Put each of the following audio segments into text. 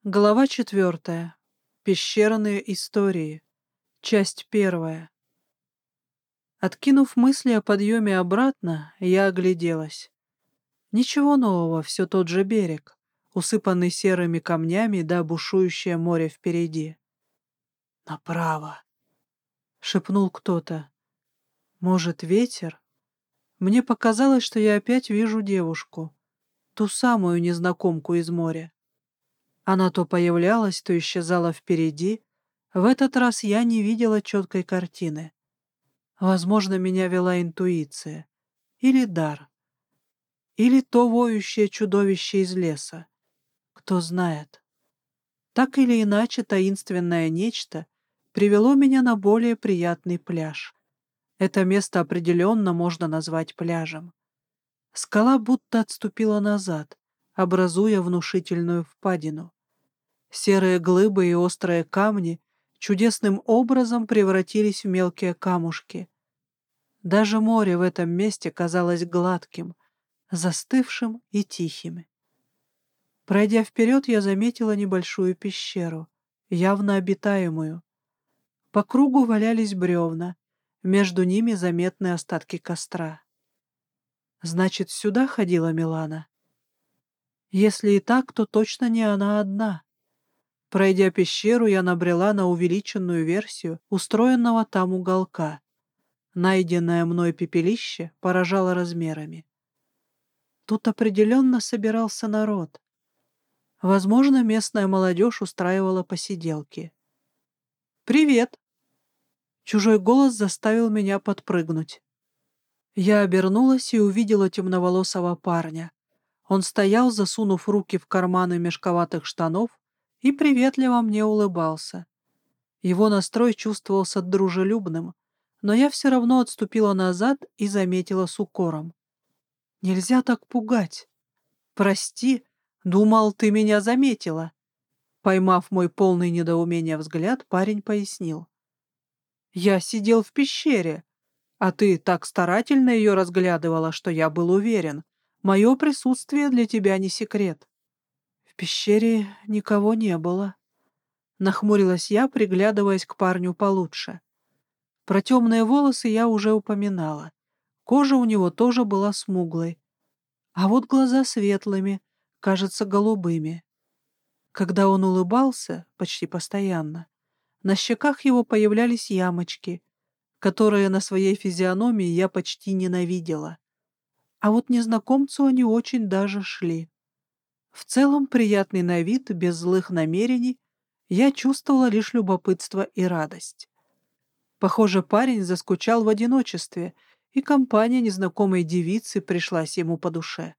Глава 4. Пещерные истории. Часть 1. Откинув мысли о подъеме обратно, я огляделась. Ничего нового, все тот же берег, усыпанный серыми камнями да бушующее море впереди. «Направо!» — шепнул кто-то. «Может, ветер?» Мне показалось, что я опять вижу девушку, ту самую незнакомку из моря. Она то появлялась, то исчезала впереди. В этот раз я не видела четкой картины. Возможно, меня вела интуиция. Или дар. Или то воющее чудовище из леса. Кто знает. Так или иначе, таинственное нечто привело меня на более приятный пляж. Это место определенно можно назвать пляжем. Скала будто отступила назад, образуя внушительную впадину. Серые глыбы и острые камни чудесным образом превратились в мелкие камушки. Даже море в этом месте казалось гладким, застывшим и тихим. Пройдя вперед, я заметила небольшую пещеру, явно обитаемую. По кругу валялись бревна, между ними заметны остатки костра. Значит, сюда ходила Милана? Если и так, то точно не она одна. Пройдя пещеру, я набрела на увеличенную версию устроенного там уголка. Найденное мной пепелище поражало размерами. Тут определенно собирался народ. Возможно, местная молодежь устраивала посиделки. «Привет!» Чужой голос заставил меня подпрыгнуть. Я обернулась и увидела темноволосого парня. Он стоял, засунув руки в карманы мешковатых штанов, и приветливо мне улыбался. Его настрой чувствовался дружелюбным, но я все равно отступила назад и заметила с укором. «Нельзя так пугать. Прости, думал, ты меня заметила». Поймав мой полный недоумения взгляд, парень пояснил. «Я сидел в пещере, а ты так старательно ее разглядывала, что я был уверен. Мое присутствие для тебя не секрет». «В пещере никого не было», — нахмурилась я, приглядываясь к парню получше. Про темные волосы я уже упоминала. Кожа у него тоже была смуглой. А вот глаза светлыми, кажется, голубыми. Когда он улыбался, почти постоянно, на щеках его появлялись ямочки, которые на своей физиономии я почти ненавидела. А вот незнакомцу они очень даже шли. В целом приятный на вид, без злых намерений, я чувствовала лишь любопытство и радость. Похоже, парень заскучал в одиночестве, и компания незнакомой девицы пришлась ему по душе.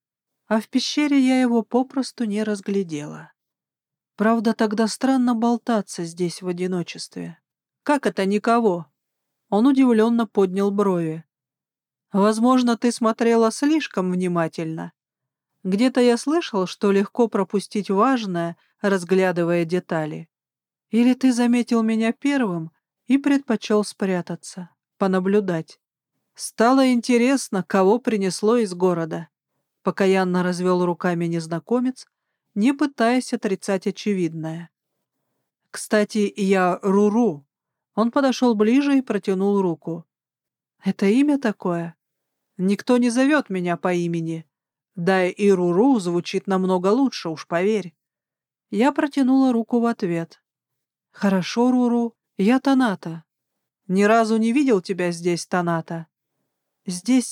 А в пещере я его попросту не разглядела. Правда, тогда странно болтаться здесь в одиночестве. «Как это никого?» Он удивленно поднял брови. «Возможно, ты смотрела слишком внимательно. Где-то я слышал, что легко пропустить важное, разглядывая детали. Или ты заметил меня первым и предпочел спрятаться, понаблюдать. Стало интересно, кого принесло из города». Покаянно развел руками незнакомец, не пытаясь отрицать очевидное. «Кстати, я Руру». Он подошел ближе и протянул руку. «Это имя такое? Никто не зовет меня по имени. Да и Руру звучит намного лучше, уж поверь». Я протянула руку в ответ. «Хорошо, Руру, я Таната. Ни разу не видел тебя здесь, Таната. Здесь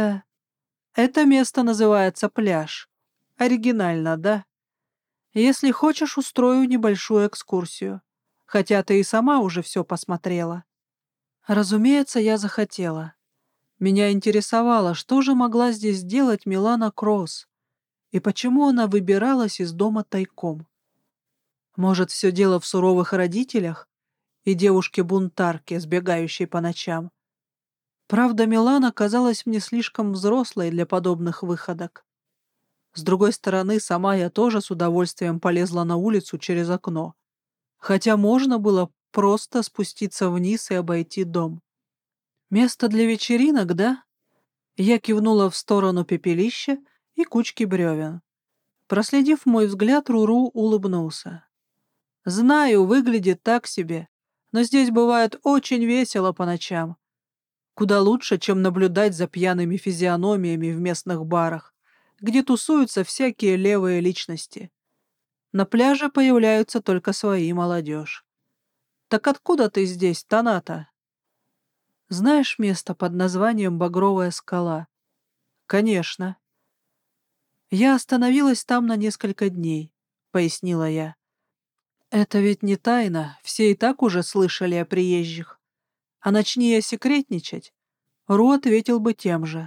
Это место называется пляж. Оригинально, да? Если хочешь, устрою небольшую экскурсию. Хотя ты и сама уже все посмотрела». Разумеется, я захотела. Меня интересовало, что же могла здесь делать Милана Кросс, и почему она выбиралась из дома тайком. Может, все дело в суровых родителях и девушке-бунтарке, сбегающей по ночам. Правда, Милана казалась мне слишком взрослой для подобных выходок. С другой стороны, сама я тоже с удовольствием полезла на улицу через окно. Хотя можно было просто спуститься вниз и обойти дом. «Место для вечеринок, да?» Я кивнула в сторону пепелища и кучки бревен. Проследив мой взгляд, Руру улыбнулся. «Знаю, выглядит так себе, но здесь бывает очень весело по ночам. Куда лучше, чем наблюдать за пьяными физиономиями в местных барах, где тусуются всякие левые личности. На пляже появляются только свои молодежь. Так откуда ты здесь, Таната?» «Знаешь место под названием Багровая скала?» «Конечно. Я остановилась там на несколько дней», — пояснила я. «Это ведь не тайна, все и так уже слышали о приезжих. А начни я секретничать, Ру ответил бы тем же».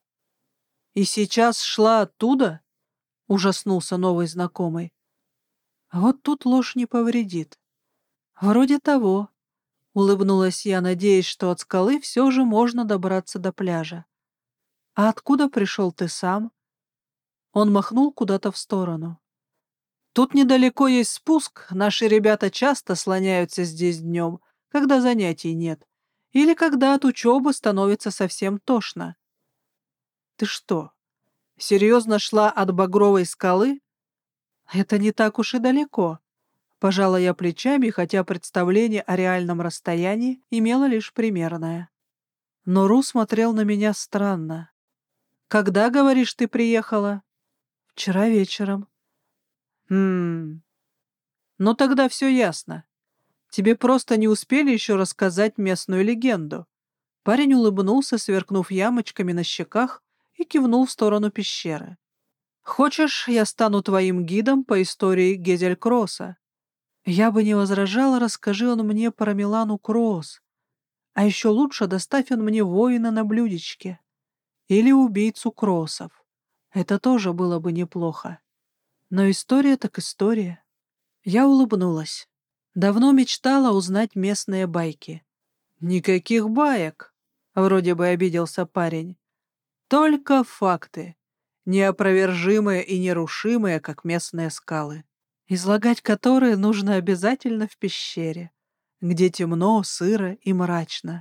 «И сейчас шла оттуда?» — ужаснулся новый знакомый. «Вот тут ложь не повредит». «Вроде того», — улыбнулась я, надеясь, что от скалы все же можно добраться до пляжа. «А откуда пришел ты сам?» Он махнул куда-то в сторону. «Тут недалеко есть спуск, наши ребята часто слоняются здесь днем, когда занятий нет, или когда от учебы становится совсем тошно». «Ты что, серьезно шла от Багровой скалы?» «Это не так уж и далеко», — пожала я плечами, хотя представление о реальном расстоянии имело лишь примерное. Но Ру смотрел на меня странно. «Когда, говоришь, ты приехала?» «Вчера вечером». «Хм... Ну тогда все ясно. Тебе просто не успели еще рассказать местную легенду». Парень улыбнулся, сверкнув ямочками на щеках, и кивнул в сторону пещеры. «Хочешь, я стану твоим гидом по истории Гезель-Кросса?» Я бы не возражала, расскажи он мне про Милану Кросс. А еще лучше доставь он мне воина на блюдечке. Или убийцу Кроссов. Это тоже было бы неплохо. Но история так история. Я улыбнулась. Давно мечтала узнать местные байки. «Никаких баек», — вроде бы обиделся парень. «Только факты, неопровержимые и нерушимые, как местные скалы, излагать которые нужно обязательно в пещере, где темно, сыро и мрачно.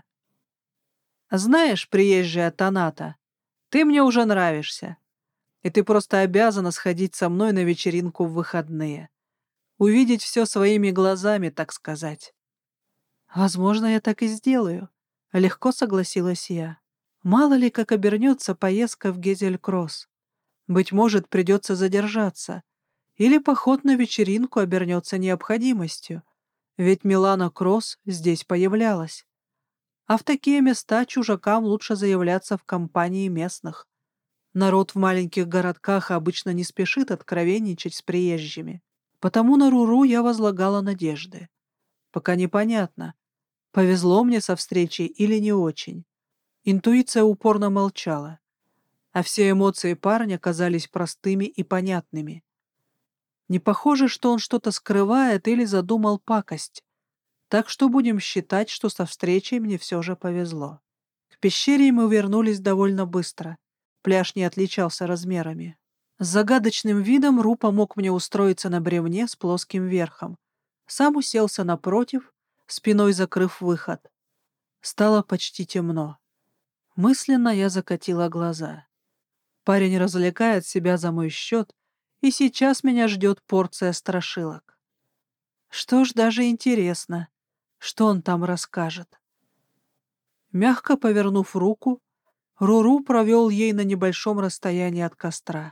Знаешь, приезжая Таната, ты мне уже нравишься, и ты просто обязана сходить со мной на вечеринку в выходные. Увидеть все своими глазами, так сказать». «Возможно, я так и сделаю», — легко согласилась я. «Мало ли, как обернется поездка в Гезель-Кросс. Быть может, придется задержаться, или поход на вечеринку обернется необходимостью, ведь Милана Кросс здесь появлялась. А в такие места чужакам лучше заявляться в компании местных. Народ в маленьких городках обычно не спешит откровенничать с приезжими. Потому на Руру я возлагала надежды. Пока непонятно, повезло мне со встречей или не очень. Интуиция упорно молчала, а все эмоции парня казались простыми и понятными. Не похоже, что он что-то скрывает или задумал пакость, так что будем считать, что со встречей мне все же повезло. К пещере мы вернулись довольно быстро. Пляж не отличался размерами. С загадочным видом Ру помог мне устроиться на бревне с плоским верхом. Сам уселся напротив, спиной закрыв выход. Стало почти темно. Мысленно я закатила глаза. Парень развлекает себя за мой счет, и сейчас меня ждет порция страшилок. Что ж, даже интересно, что он там расскажет. Мягко повернув руку, Руру провел ей на небольшом расстоянии от костра.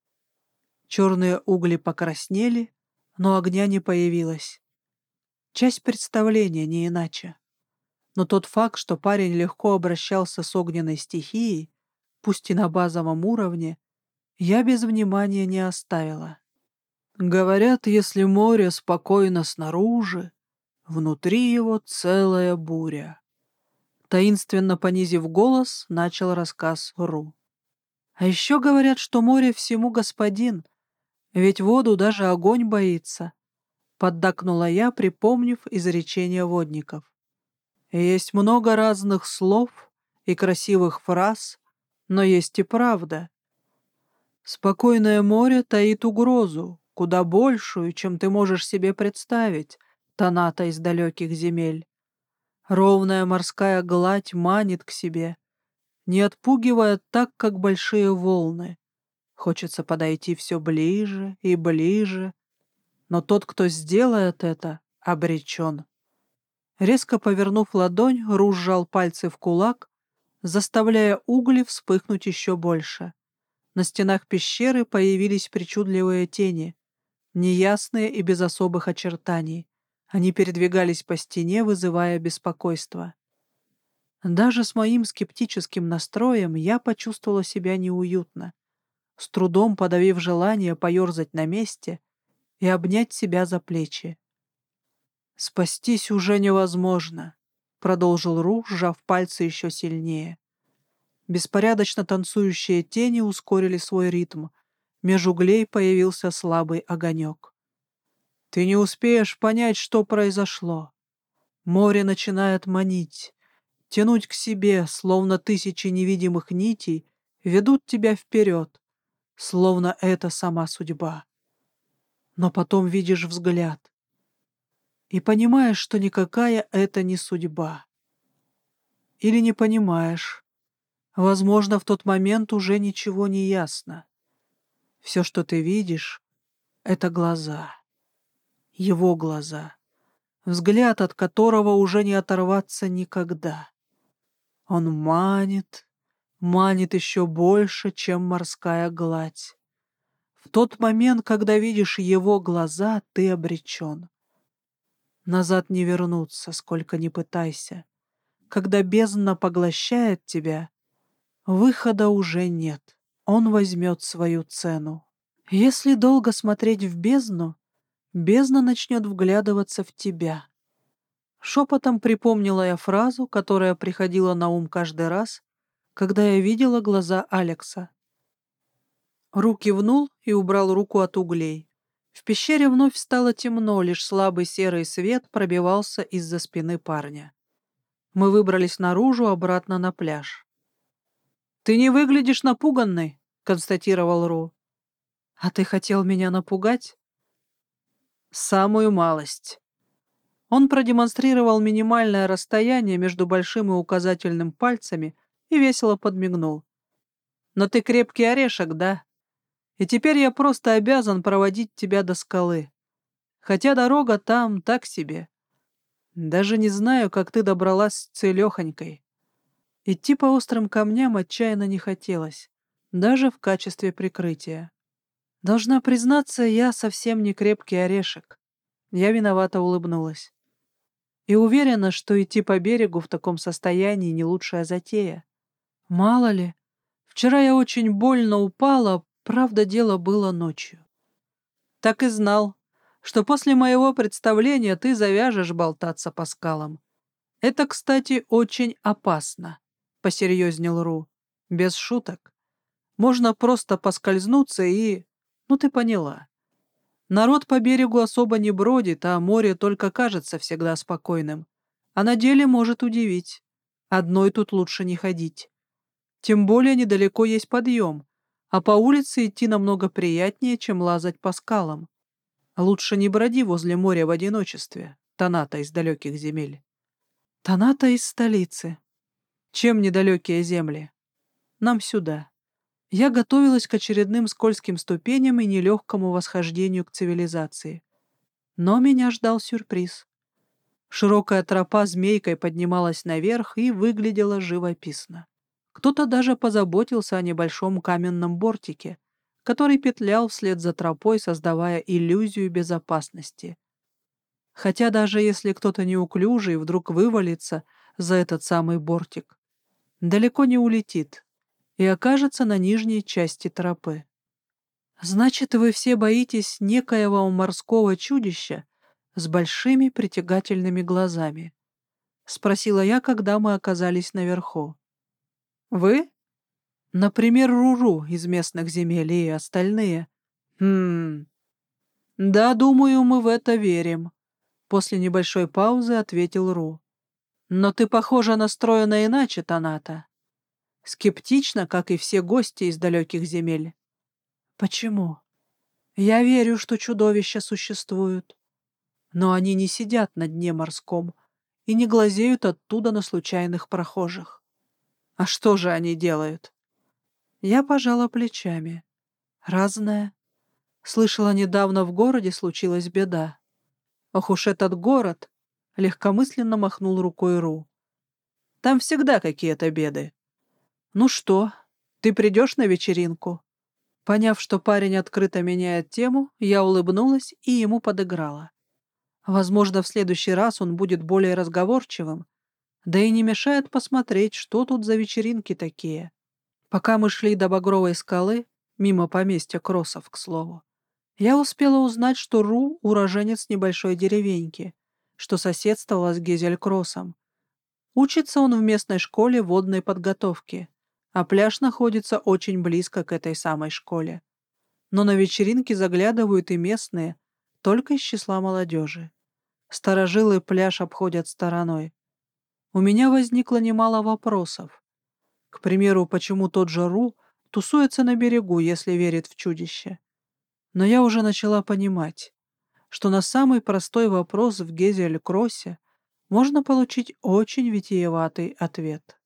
Черные угли покраснели, но огня не появилось. Часть представления, не иначе. Но тот факт, что парень легко обращался с огненной стихией, пусть и на базовом уровне, я без внимания не оставила. Говорят, если море спокойно снаружи, внутри его целая буря. Таинственно понизив голос, начал рассказ Ру. А еще говорят, что море всему господин, ведь воду даже огонь боится, поддакнула я, припомнив изречения водников. Есть много разных слов и красивых фраз, но есть и правда. Спокойное море таит угрозу, куда большую, чем ты можешь себе представить, Таната из далеких земель. Ровная морская гладь манит к себе, не отпугивая так, как большие волны. Хочется подойти все ближе и ближе, но тот, кто сделает это, обречен. Резко повернув ладонь, Ру сжал пальцы в кулак, заставляя угли вспыхнуть еще больше. На стенах пещеры появились причудливые тени, неясные и без особых очертаний. Они передвигались по стене, вызывая беспокойство. Даже с моим скептическим настроем я почувствовала себя неуютно, с трудом подавив желание поерзать на месте и обнять себя за плечи. «Спастись уже невозможно», — продолжил Ру, сжав пальцы еще сильнее. Беспорядочно танцующие тени ускорили свой ритм. Меж углей появился слабый огонек. «Ты не успеешь понять, что произошло. Море начинает манить, тянуть к себе, словно тысячи невидимых нитей ведут тебя вперед, словно это сама судьба. Но потом видишь взгляд и понимаешь, что никакая это не судьба. Или не понимаешь. Возможно, в тот момент уже ничего не ясно. Все, что ты видишь, — это глаза. Его глаза. Взгляд, от которого уже не оторваться никогда. Он манит, манит еще больше, чем морская гладь. В тот момент, когда видишь его глаза, ты обречен. Назад не вернуться, сколько ни пытайся. Когда бездна поглощает тебя, выхода уже нет. Он возьмет свою цену. Если долго смотреть в бездну, бездна начнет вглядываться в тебя. Шепотом припомнила я фразу, которая приходила на ум каждый раз, когда я видела глаза Алекса. Ру кивнул и убрал руку от углей. В пещере вновь стало темно, лишь слабый серый свет пробивался из-за спины парня. Мы выбрались наружу, обратно на пляж. «Ты не выглядишь напуганной», — констатировал Ру. «А ты хотел меня напугать?» «Самую малость». Он продемонстрировал минимальное расстояние между большим и указательным пальцами и весело подмигнул. «Но ты крепкий орешек, да? И теперь я просто обязан проводить тебя до скалы. Хотя дорога там так себе. Даже не знаю, как ты добралась целехонькой». Идти по острым камням отчаянно не хотелось, даже в качестве прикрытия. Должна признаться, я совсем не крепкий орешек. Я виновато улыбнулась. И уверена, что идти по берегу в таком состоянии не лучшая затея. Мало ли, вчера я очень больно упала, правда, дело было ночью. Так и знал, что после моего представления ты завяжешь болтаться по скалам. Это, кстати, очень опасно, — посерьезнел Ру. Без шуток. Можно просто поскользнуться и... Ну, ты поняла. Народ по берегу особо не бродит, а море только кажется всегда спокойным. А на деле может удивить. Одной тут лучше не ходить. Тем более недалеко есть подъем, а по улице идти намного приятнее, чем лазать по скалам. Лучше не броди возле моря в одиночестве, Таната из далеких земель. Таната из столицы. Чем недалекие земли? Нам сюда. Я готовилась к очередным скользким ступеням и нелегкому восхождению к цивилизации. Но меня ждал сюрприз. Широкая тропа змейкой поднималась наверх и выглядела живописно. Кто-то даже позаботился о небольшом каменном бортике, который петлял вслед за тропой, создавая иллюзию безопасности. Хотя даже если кто-то неуклюжий вдруг вывалится за этот самый бортик, далеко не улетит и окажется на нижней части тропы. «Значит, вы все боитесь некоего морского чудища с большими притягательными глазами?» — спросила я, когда мы оказались наверху. «Вы?» «Например, Руру из местных земель и остальные». Да, думаю, мы в это верим», — после небольшой паузы ответил Ру. «Но ты, похоже, настроена иначе, Таната. Скептично, как и все гости из далеких земель». «Почему?» «Я верю, что чудовища существуют. Но они не сидят на дне морском и не глазеют оттуда на случайных прохожих. А что же они делают?» Я пожала плечами. Разное. Слышала, недавно в городе случилась беда. Ох уж этот город! Легкомысленно махнул рукой Ру. Там всегда какие-то беды. Ну что, ты придешь на вечеринку? Поняв, что парень открыто меняет тему, я улыбнулась и ему подыграла. Возможно, в следующий раз он будет более разговорчивым, да и не мешает посмотреть, что тут за вечеринки такие. Пока мы шли до Багровой скалы, мимо поместья Кроссов, к слову, я успела узнать, что Ру — уроженец небольшой деревеньки, что соседствовала с Гезель-Кроссом. Учится он в местной школе водной подготовки, а пляж находится очень близко к этой самой школе. Но на вечеринки заглядывают и местные, только из числа молодежи. Старожилы пляж обходят стороной. У меня возникло немало вопросов. К примеру, почему тот же Ру тусуется на берегу, если верит в чудище? Но я уже начала понимать, что на самый простой вопрос в Гезель-Кроссе можно получить очень витиеватый ответ.